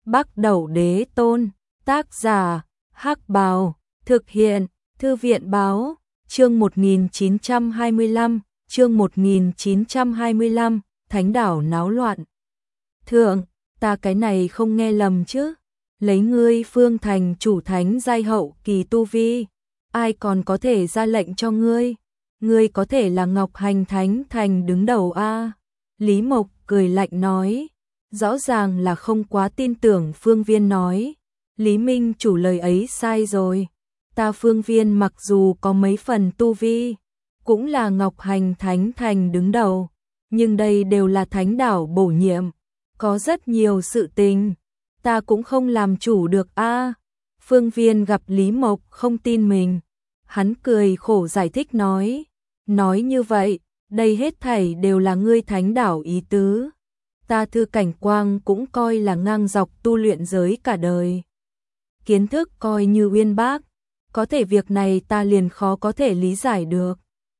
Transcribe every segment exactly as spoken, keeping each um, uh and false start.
Bắc Đẩu Đế Tôn, tác giả, Hắc Bào, thực hiện, Thư viện báo, chương một nghìn chín trăm hai mươi lăm, chương một nghìn chín trăm hai mươi lăm, Thánh đảo náo loạn. Thượng, ta cái này không nghe lầm chứ, lấy ngươi Phương Thành chủ thánh giai hậu kỳ tu vi, ai còn có thể ra lệnh cho ngươi, ngươi có thể là Ngọc Hành Thánh Thành đứng đầu a. Lý Mộc cười lạnh nói, rõ ràng là không quá tin tưởng Phương Viên nói, Lý Minh chủ lời ấy sai rồi, ta Phương Viên mặc dù có mấy phần tu vi, cũng là Ngọc Hành Thánh Thành đứng đầu, nhưng đây đều là thánh đảo bổ nhiệm, có rất nhiều sự tình, ta cũng không làm chủ được a. Phương Viên gặp Lý Mộc không tin mình, hắn cười khổ giải thích nói, nói như vậy, đây hết thảy đều là ngươi thánh đảo ý tứ. Ta Thư Cảnh Quang cũng coi là ngang dọc tu luyện giới cả đời. Kiến thức coi như uyên bác, có thể việc này ta liền khó có thể lý giải được.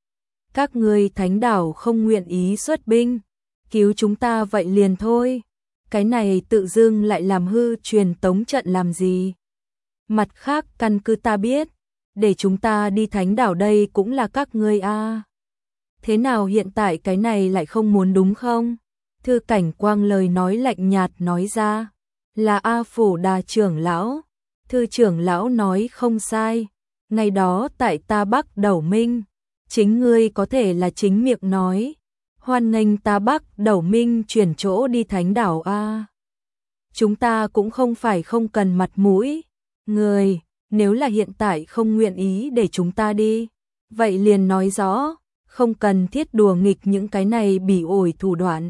Các ngươi thánh đảo không nguyện ý xuất binh, cứu chúng ta vậy liền thôi. Cái này tự dưng lại làm hư truyền tống trận làm gì? Mặt khác căn cứ ta biết, để chúng ta đi thánh đảo đây cũng là các ngươi a. Thế nào hiện tại cái này lại không muốn đúng không? Thư Cảnh Quang lời nói lạnh nhạt nói ra, là A Phổ Đà trưởng lão. Thư trưởng lão nói không sai, ngày đó tại ta Bắc Đẩu Minh, chính ngươi có thể là chính miệng nói, hoan nghênh ta Bắc Đẩu Minh chuyển chỗ đi thánh đảo a. Chúng ta cũng không phải không cần mặt mũi, người, nếu là hiện tại không nguyện ý để chúng ta đi, vậy liền nói rõ, không cần thiết đùa nghịch những cái này bỉ ổi thủ đoạn.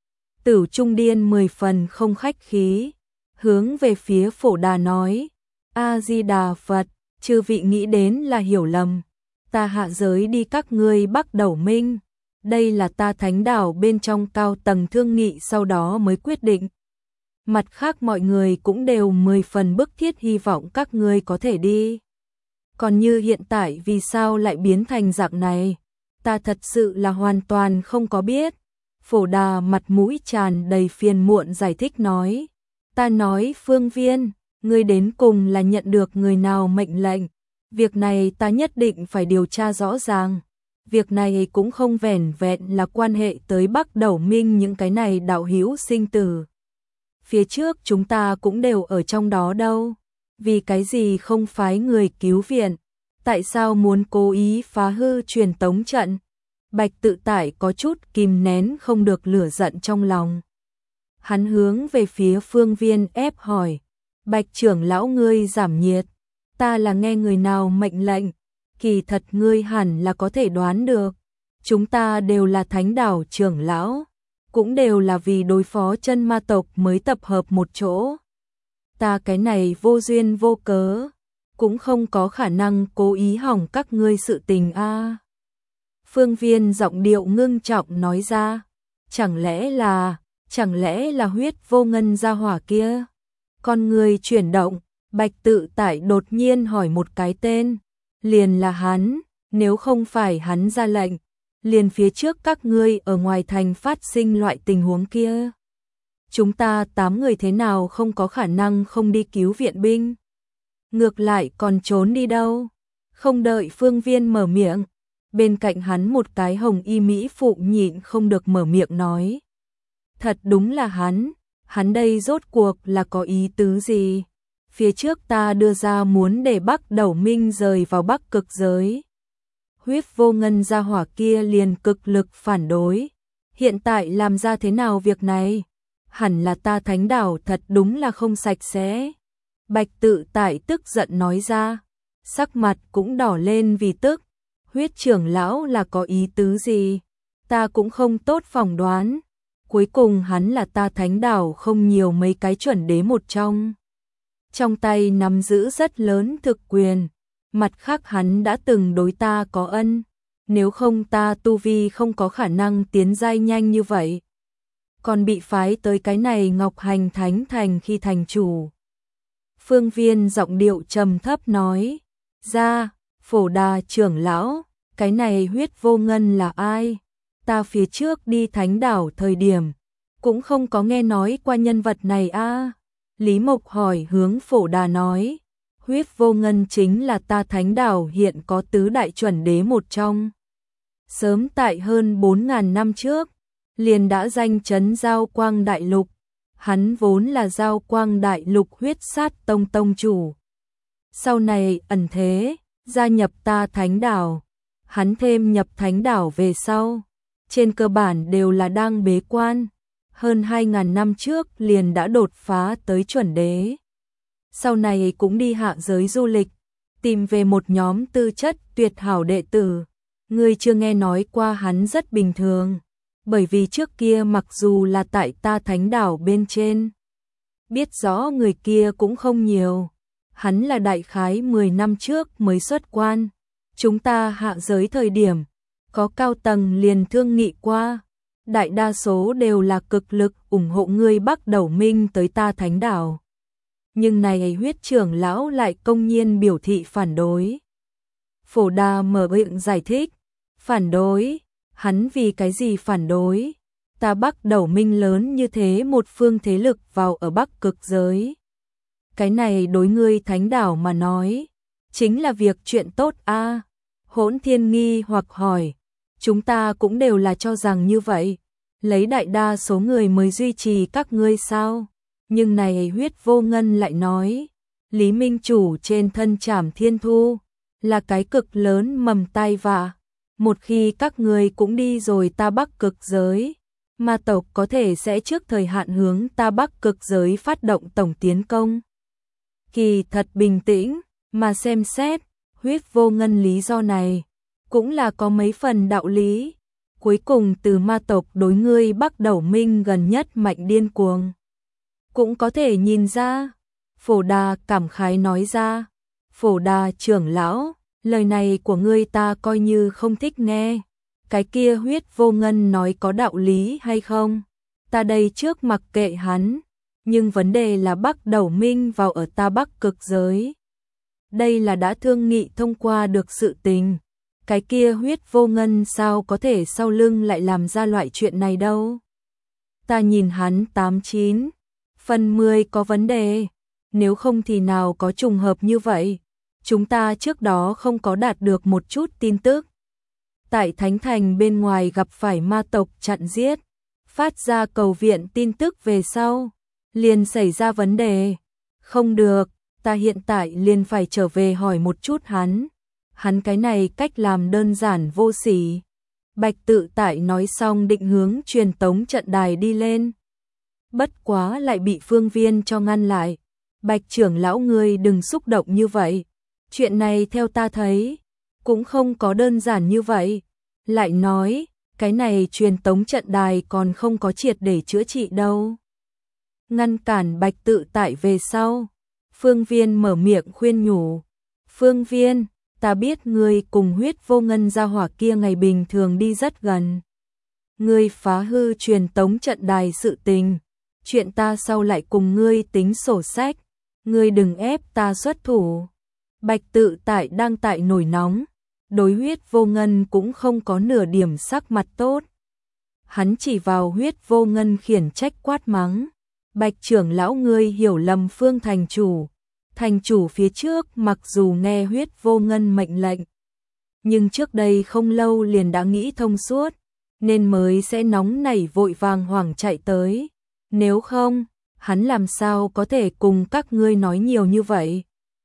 Tử Trung Điên mười phần không khách khí, hướng về phía Phổ Đà nói, A-di-đà Phật, chư vị nghĩ đến là hiểu lầm, ta hạ giới đi các ngươi Bắc Đẩu Minh, đây là ta thánh đảo bên trong cao tầng thương nghị sau đó mới quyết định. Mặt khác mọi người cũng đều mười phần bức thiết hy vọng các ngươi có thể đi. Còn như hiện tại vì sao lại biến thành dạng này, ta thật sự là hoàn toàn không có biết. Phổ Đà mặt mũi tràn đầy phiền muộn giải thích nói, ta nói Phương Viên, ngươi đến cùng là nhận được người nào mệnh lệnh, việc này ta nhất định phải điều tra rõ ràng, việc này cũng không vẻn vẹn là quan hệ tới Bắc Đẩu Minh những cái này đạo hữu sinh tử. Phía trước chúng ta cũng đều ở trong đó đâu, vì cái gì không phái người cứu viện, tại sao muốn cố ý phá hư truyền tống trận? Bạch Tự Tại có chút kìm nén không được lửa giận trong lòng. Hắn hướng về phía Phương Viên ép hỏi, Bạch trưởng lão ngươi giảm nhiệt, ta là nghe người nào mệnh lệnh, kỳ thật ngươi hẳn là có thể đoán được, chúng ta đều là thánh đảo trưởng lão, cũng đều là vì đối phó chân ma tộc mới tập hợp một chỗ. Ta cái này vô duyên vô cớ, cũng không có khả năng cố ý hỏng các ngươi sự tình a. Phương Viên giọng điệu ngưng trọng nói ra, chẳng lẽ là, chẳng lẽ là huyết vô ngân gia hỏa kia? Con người chuyển động, Bạch Tự Tại đột nhiên hỏi một cái tên, liền là hắn, nếu không phải hắn ra lệnh, liền phía trước các ngươi ở ngoài thành phát sinh loại tình huống kia. Chúng ta tám người thế nào không có khả năng không đi cứu viện binh? Ngược lại còn trốn đi đâu? Không đợi Phương Viên mở miệng, bên cạnh hắn một cái hồng y mỹ phụ nhịn không được mở miệng nói. Thật đúng là hắn, hắn đây rốt cuộc là có ý tứ gì? Phía trước ta đưa ra muốn để Bắc Đẩu Minh rời vào Bắc Cực giới. Huyết vô ngân gia hỏa kia liền cực lực phản đối. Hiện tại làm ra thế nào việc này? Hẳn là ta thánh đảo thật đúng là không sạch sẽ. Bạch Tự Tại tức giận nói ra, sắc mặt cũng đỏ lên vì tức. Huyết trưởng lão là có ý tứ gì? Ta cũng không tốt phỏng đoán. Cuối cùng hắn là ta thánh đảo không nhiều mấy cái chuẩn đế một trong. Trong tay nắm giữ rất lớn thực quyền. Mặt khác hắn đã từng đối ta có ân. Nếu không ta tu vi không có khả năng tiến giai nhanh như vậy. Còn bị phái tới cái này Ngọc Hành Thánh Thành khi thành chủ. Phương Viên giọng điệu trầm thấp nói. Ra, Phổ Đà trưởng lão, cái này huyết vô ngân là ai? Ta phía trước đi thánh đảo thời điểm, cũng không có nghe nói qua nhân vật này a. Lý Mộc hỏi hướng Phổ Đà nói, huyết vô ngân chính là ta thánh đảo hiện có tứ đại chuẩn đế một trong. Sớm tại hơn bốn ngàn năm trước, liền đã danh chấn Giao Quang Đại Lục. Hắn vốn là Giao Quang Đại Lục huyết sát tông tông chủ. Sau này ẩn thế, gia nhập ta thánh đảo. Hắn thêm nhập thánh đảo về sau. Trên cơ bản đều là đang bế quan. Hơn hai ngàn năm trước liền đã đột phá tới chuẩn đế. Sau này cũng đi hạ giới du lịch, tìm về một nhóm tư chất tuyệt hảo đệ tử. Ngươi chưa nghe nói qua hắn rất bình thường, bởi vì trước kia mặc dù là tại ta thánh đảo bên trên, biết rõ người kia cũng không nhiều. Hắn là đại khái mười năm trước mới xuất quan, chúng ta hạ giới thời điểm, có cao tầng liền thương nghị qua, đại đa số đều là cực lực ủng hộ ngươi Bắc Đầu Minh tới ta thánh đảo. Nhưng này huyết trưởng lão lại công nhiên biểu thị phản đối. Phổ Đà mở miệng giải thích, phản đối, hắn vì cái gì phản đối? Ta Bắc Đầu Minh lớn như thế một phương thế lực vào ở Bắc cực giới. Cái này đối ngươi thánh đảo mà nói, chính là việc chuyện tốt a. À? Hỗn Thiên nghi hoặc hỏi, chúng ta cũng đều là cho rằng như vậy, lấy đại đa số người mới duy trì các ngươi sao? Nhưng này huyết vô ngân lại nói, Lý Minh Chủ trên thân Trảm Thiên Thu, là cái cực lớn mầm tai vạ. Một khi các ngươi cũng đi rồi ta Bắc cực giới, ma tộc có thể sẽ trước thời hạn hướng ta Bắc cực giới phát động tổng tiến công. Kỳ thật bình tĩnh, mà xem xét, huyết vô ngân lý do này, cũng là có mấy phần đạo lý. Cuối cùng từ ma tộc đối ngươi Bắc Đầu Minh gần nhất mạnh điên cuồng. Cũng có thể nhìn ra, Phổ Đà cảm khái nói ra, Phổ Đà trưởng lão, lời này của ngươi ta coi như không thích nghe. Cái kia huyết vô ngân nói có đạo lý hay không? Ta đây trước mặc kệ hắn, nhưng vấn đề là Bắc Đầu Minh vào ở ta Bắc cực giới. Đây là đã thương nghị thông qua được sự tình. Cái kia huyết vô ngân sao có thể sau lưng lại làm ra loại chuyện này đâu? Ta nhìn hắn tám chín, phần mười có vấn đề, nếu không thì nào có trùng hợp như vậy. Chúng ta trước đó không có đạt được một chút tin tức. Tại Thánh Thành bên ngoài gặp phải ma tộc chặn giết, phát ra cầu viện tin tức về sau, liền xảy ra vấn đề. Không được, ta hiện tại liền phải trở về hỏi một chút hắn. Hắn cái này cách làm đơn giản vô sỉ. Bạch Tự Tại nói xong định hướng truyền tống trận đài đi lên. Bất quá lại bị Phương Viên cho ngăn lại. Bạch trưởng lão ngươi đừng xúc động như vậy. Chuyện này theo ta thấy, cũng không có đơn giản như vậy. Lại nói, cái này truyền tống trận đài còn không có triệt để chữa trị đâu. Ngăn cản Bạch Tự Tại về sau. Phương Viên mở miệng khuyên nhủ. Phương Viên, ta biết ngươi cùng huyết vô ngân gia hỏa kia ngày bình thường đi rất gần. Ngươi phá hư truyền tống trận đài sự tình. Chuyện ta sau lại cùng ngươi tính sổ sách. Ngươi đừng ép ta xuất thủ. Bạch Tự Tại đang tại nổi nóng. Đối huyết vô ngân cũng không có nửa điểm sắc mặt tốt. Hắn chỉ vào huyết vô ngân khiển trách quát mắng. Bạch trưởng lão ngươi hiểu lầm Phương thành chủ. Thành chủ phía trước mặc dù nghe huyết vô ngân mệnh lệnh, nhưng trước đây không lâu liền đã nghĩ thông suốt, nên mới sẽ nóng nảy vội vàng hoảng chạy tới. Nếu không, hắn làm sao có thể cùng các ngươi nói nhiều như vậy.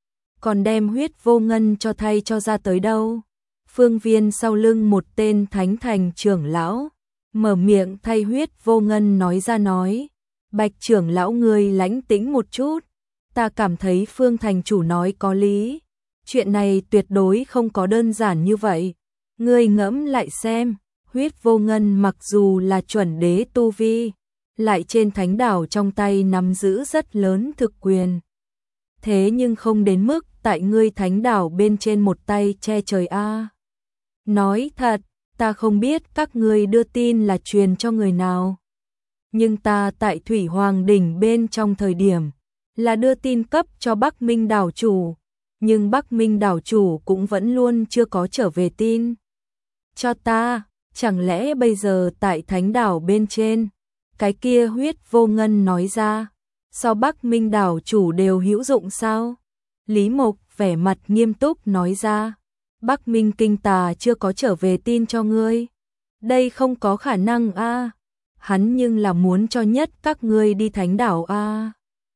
Còn đem huyết vô ngân cho thay cho ra tới đâu. Phương Viên sau lưng một tên Thánh Thành trưởng lão, mở miệng thay huyết vô ngân nói ra nói. Bạch trưởng lão ngươi lãnh tĩnh một chút. Ta cảm thấy Phương thành chủ nói có lý. Chuyện này tuyệt đối không có đơn giản như vậy. Ngươi ngẫm lại xem, huyết vô ngân mặc dù là chuẩn đế tu vi, lại trên thánh đảo trong tay nắm giữ rất lớn thực quyền. Thế nhưng không đến mức tại ngươi thánh đảo bên trên một tay che trời a. À. Nói thật, ta không biết các ngươi đưa tin là truyền cho người nào. Nhưng ta tại Thủy Hoàng đỉnh bên trong thời điểm là đưa tin cấp cho Bắc Minh đảo chủ, nhưng Bắc Minh đảo chủ cũng vẫn luôn chưa có trở về tin cho ta. Chẳng lẽ bây giờ tại thánh đảo bên trên, cái kia huyết vô ngân nói ra, So Bắc Minh đảo chủ đều hữu dụng sao? Lý Mộc vẻ mặt nghiêm túc nói ra. Bắc Minh Kinh Tà chưa có trở về tin cho ngươi. Đây không có khả năng a. Hắn nhưng là muốn cho nhất các ngươi đi thánh đảo a.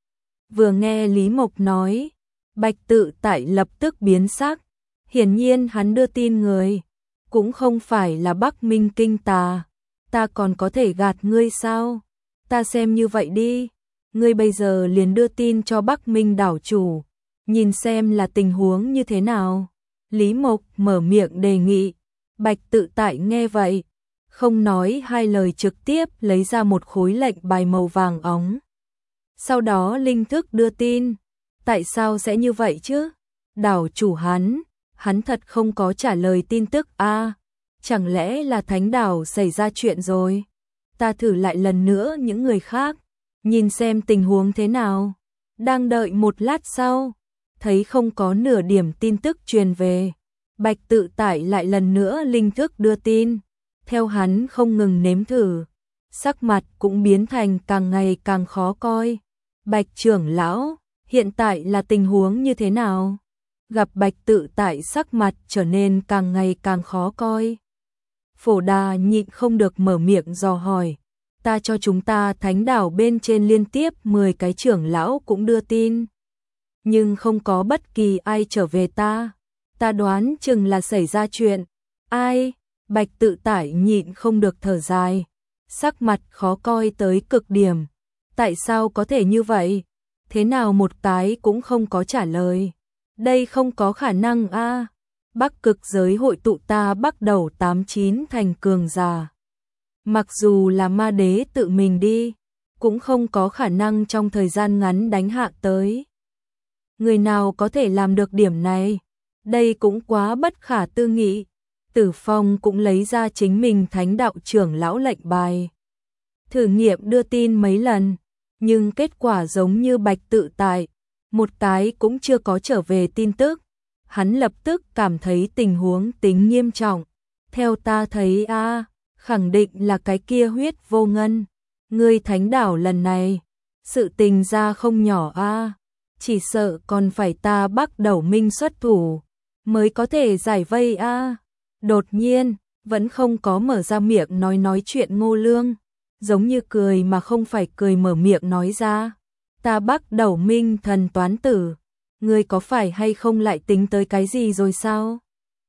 Vừa nghe Lý Mộc nói, Bạch Tự Tại lập tức biến sắc. Hiển nhiên hắn đưa tin người cũng không phải là Bắc Minh Kinh Tà. Ta còn có thể gạt ngươi sao? Ta xem như vậy đi, ngươi bây giờ liền đưa tin cho Bắc Minh đảo chủ, nhìn xem là tình huống như thế nào. Lý Mộc mở miệng đề nghị. Bạch Tự Tại nghe vậy, không nói hai lời trực tiếp lấy ra một khối lệnh bài màu vàng óng. Sau đó linh thức đưa tin. Tại sao sẽ như vậy chứ? Đảo chủ hắn, hắn thật không có trả lời tin tức a. À, chẳng lẽ là thánh đảo xảy ra chuyện rồi? Ta thử lại lần nữa những người khác, nhìn xem tình huống thế nào. Đang đợi một lát sau, thấy không có nửa điểm tin tức truyền về. Bạch Tự Tại lại lần nữa linh thức đưa tin. Theo hắn không ngừng nếm thử, sắc mặt cũng biến thành càng ngày càng khó coi. Bạch trưởng lão, hiện tại là tình huống như thế nào? Gặp Bạch Tự Tại sắc mặt trở nên càng ngày càng khó coi. Phổ Đà nhịn không được mở miệng dò hỏi. Ta cho chúng ta thánh đảo bên trên liên tiếp mười cái trưởng lão cũng đưa tin. Nhưng không có bất kỳ ai trở về ta. Ta đoán chừng là xảy ra chuyện. Ai? Bạch Tự Tại nhịn không được thở dài. Sắc mặt khó coi tới cực điểm. Tại sao có thể như vậy? Thế nào một cái cũng không có trả lời. Đây không có khả năng a. À. Bắc Cực giới hội tụ ta bắt đầu tám chín thành cường giả. Mặc dù là ma đế tự mình đi, cũng không có khả năng trong thời gian ngắn đánh hạ tới. Người nào có thể làm được điểm này? Đây cũng quá bất khả tư nghị. Tử Phong cũng lấy ra chính mình thánh đạo trưởng lão lệnh bài. Thử nghiệm đưa tin mấy lần, nhưng kết quả giống như Bạch Tự Tại, một cái cũng chưa có trở về tin tức. Hắn lập tức cảm thấy tình huống tính nghiêm trọng. Theo ta thấy a, à, khẳng định là cái kia Huyết Vô Ngân. Ngươi thánh đảo lần này, sự tình ra không nhỏ a, à, chỉ sợ còn phải ta Bắc Đẩu Minh xuất thủ mới có thể giải vây a. À. Đột nhiên, vẫn không có mở ra miệng nói nói chuyện Ngô Lương, giống như cười mà không phải cười mở miệng nói ra. Ta Bắc Đẩu Minh thần toán tử, ngươi có phải hay không lại tính tới cái gì rồi sao?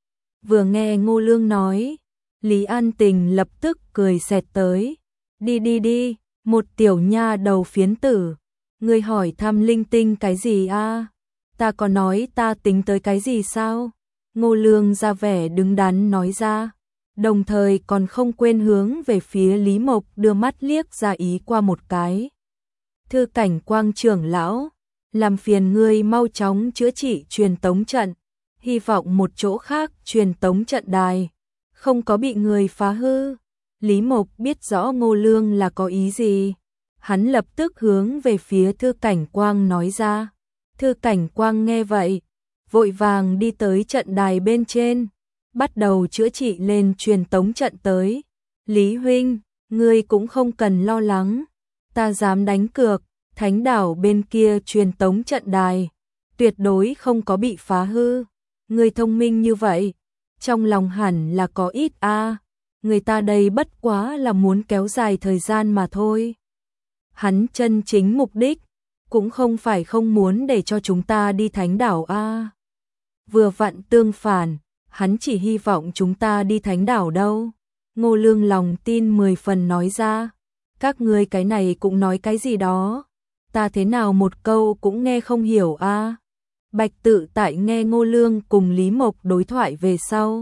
Vừa nghe Ngô Lương nói, Lý An Tình lập tức cười xẹt tới. Đi đi đi, một tiểu nha đầu phiến tử, ngươi hỏi thăm linh tinh cái gì a? À? Ta có nói ta tính tới cái gì sao? Ngô Lương ra vẻ đứng đắn nói ra, đồng thời còn không quên hướng về phía Lý Mộc đưa mắt liếc ra ý qua một cái. Thư Cảnh Quang trưởng lão, làm phiền ngươi mau chóng chữa trị truyền tống trận, hy vọng một chỗ khác truyền tống trận đài không có bị người phá hư. Lý Mộc biết rõ Ngô Lương là có ý gì, hắn lập tức hướng về phía Thư Cảnh Quang nói ra. Thư Cảnh Quang nghe vậy, vội vàng đi tới trận đài bên trên, bắt đầu chữa trị lên truyền tống trận tới. Lý huynh, ngươi cũng không cần lo lắng, ta dám đánh cược, thánh đảo bên kia truyền tống trận đài tuyệt đối không có bị phá hư. Ngươi thông minh như vậy, trong lòng hẳn là có ít a. À. Người ta đây bất quá là muốn kéo dài thời gian mà thôi. Hắn chân chính mục đích cũng không phải không muốn để cho chúng ta đi thánh đảo a. À. Vừa vặn tương phản, hắn chỉ hy vọng chúng ta đi thánh đảo đâu. Ngô Lương lòng tin mười phần nói ra. Các ngươi cái này cũng nói cái gì đó, ta thế nào một câu cũng nghe không hiểu a. À. Bạch Tự Tại nghe Ngô Lương cùng Lý Mộc đối thoại về sau,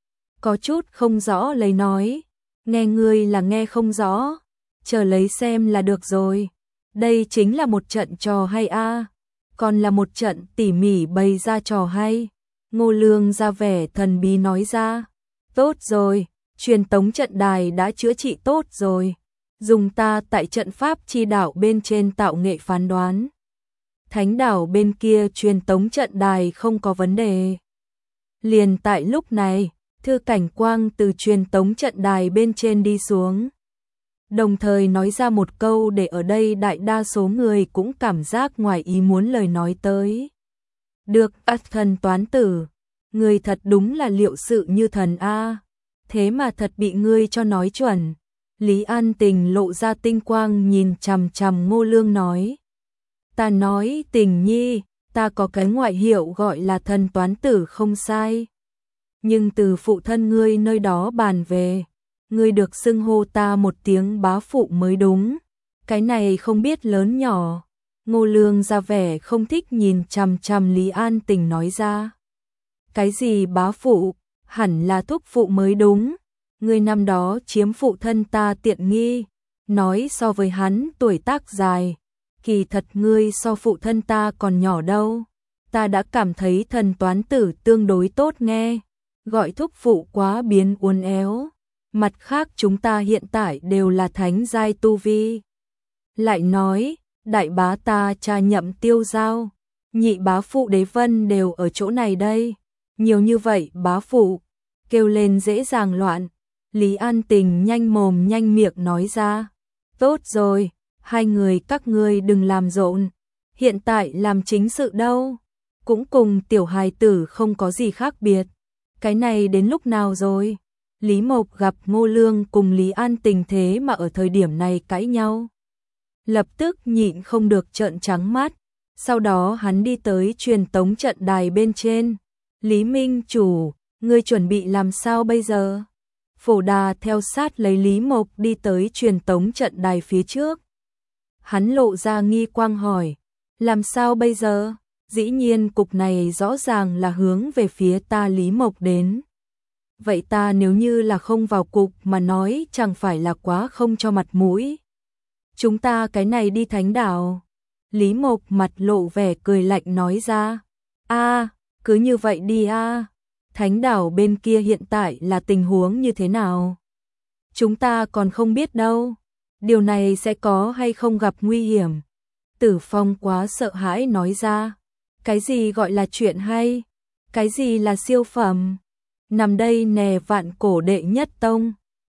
có chút không rõ lấy nói, nghe ngươi là nghe không rõ, chờ lấy xem là được rồi. Đây chính là một trận trò hay a, à. Còn là một trận tỉ mỉ bày ra trò hay. Ngô Lương ra vẻ thần bí nói ra. Tốt rồi, truyền tống trận đài đã chữa trị tốt rồi, dùng ta tại trận pháp chi đảo bên trên tạo nghệ phán đoán, thánh đảo bên kia truyền tống trận đài không có vấn đề. Liền tại lúc này, Thư Cảnh Quang từ truyền tống trận đài bên trên đi xuống. đồng thời nói ra một câu để ở đây đại đa số người cũng cảm giác ngoài ý muốn lời nói tới. Được, ắt thần toán tử, người thật đúng là liệu sự như thần a. Thế mà thật bị ngươi cho nói chuẩn. Lý An Tình lộ ra tinh quang nhìn chằm chằm Ngô Lương nói. Ta nói Tình nhi, ta có cái ngoại hiệu gọi là thần toán tử không sai. Nhưng từ phụ thân ngươi nơi đó bàn về, ngươi được xưng hô ta một tiếng bá phụ mới đúng. Cái này không biết lớn nhỏ. Ngô Lương ra vẻ không thích nhìn chằm chằm Lý An Tình nói ra. Cái gì bá phụ, hẳn là thúc phụ mới đúng. Ngươi năm đó chiếm phụ thân ta tiện nghi, nói so với hắn tuổi tác dài, kỳ thật ngươi so phụ thân ta còn nhỏ đâu. Ta đã cảm thấy thần toán tử tương đối tốt nghe, gọi thúc phụ quá biến uốn éo. Mặt khác chúng ta hiện tại đều là thánh giai tu vi. Lại nói, đại bá ta cha Nhậm Tiêu Giao, nhị bá phụ Đế Vân đều ở chỗ này đây. Nhiều như vậy bá phụ, kêu lên dễ dàng loạn. Lý An Tình nhanh mồm nhanh miệng nói ra. Tốt rồi, hai người các ngươi đừng làm rộn. Hiện tại làm chính sự đâu. Cũng cùng tiểu hài tử không có gì khác biệt. Cái này đến lúc nào rồi? Lý Mộc gặp Ngô Lương cùng Lý An Tình thế mà ở thời điểm này cãi nhau. Lập tức nhịn không được trợn trắng mắt. Sau đó hắn đi tới truyền tống trận đài bên trên. Lý Minh Chủ, ngươi chuẩn bị làm sao bây giờ? Phổ Đà theo sát lấy Lý Mộc đi tới truyền tống trận đài phía trước. Hắn lộ ra nghi quang hỏi, làm sao bây giờ? Dĩ nhiên cục này rõ ràng là hướng về phía ta Lý Mộc đến. Vậy ta nếu như là không vào cục mà nói chẳng phải là quá không cho mặt mũi. Chúng ta cái này đi thánh đảo. Lý Mộc mặt lộ vẻ cười lạnh nói ra. A, cứ như vậy đi a. Thánh đảo bên kia hiện tại là tình huống như thế nào? Chúng ta còn không biết đâu. Điều này sẽ có hay không gặp nguy hiểm? Tử Phong quá sợ hãi nói ra. Cái gì gọi là chuyện hay? Cái gì là siêu phẩm? Nằm đây nè vạn cổ đệ nhất tông.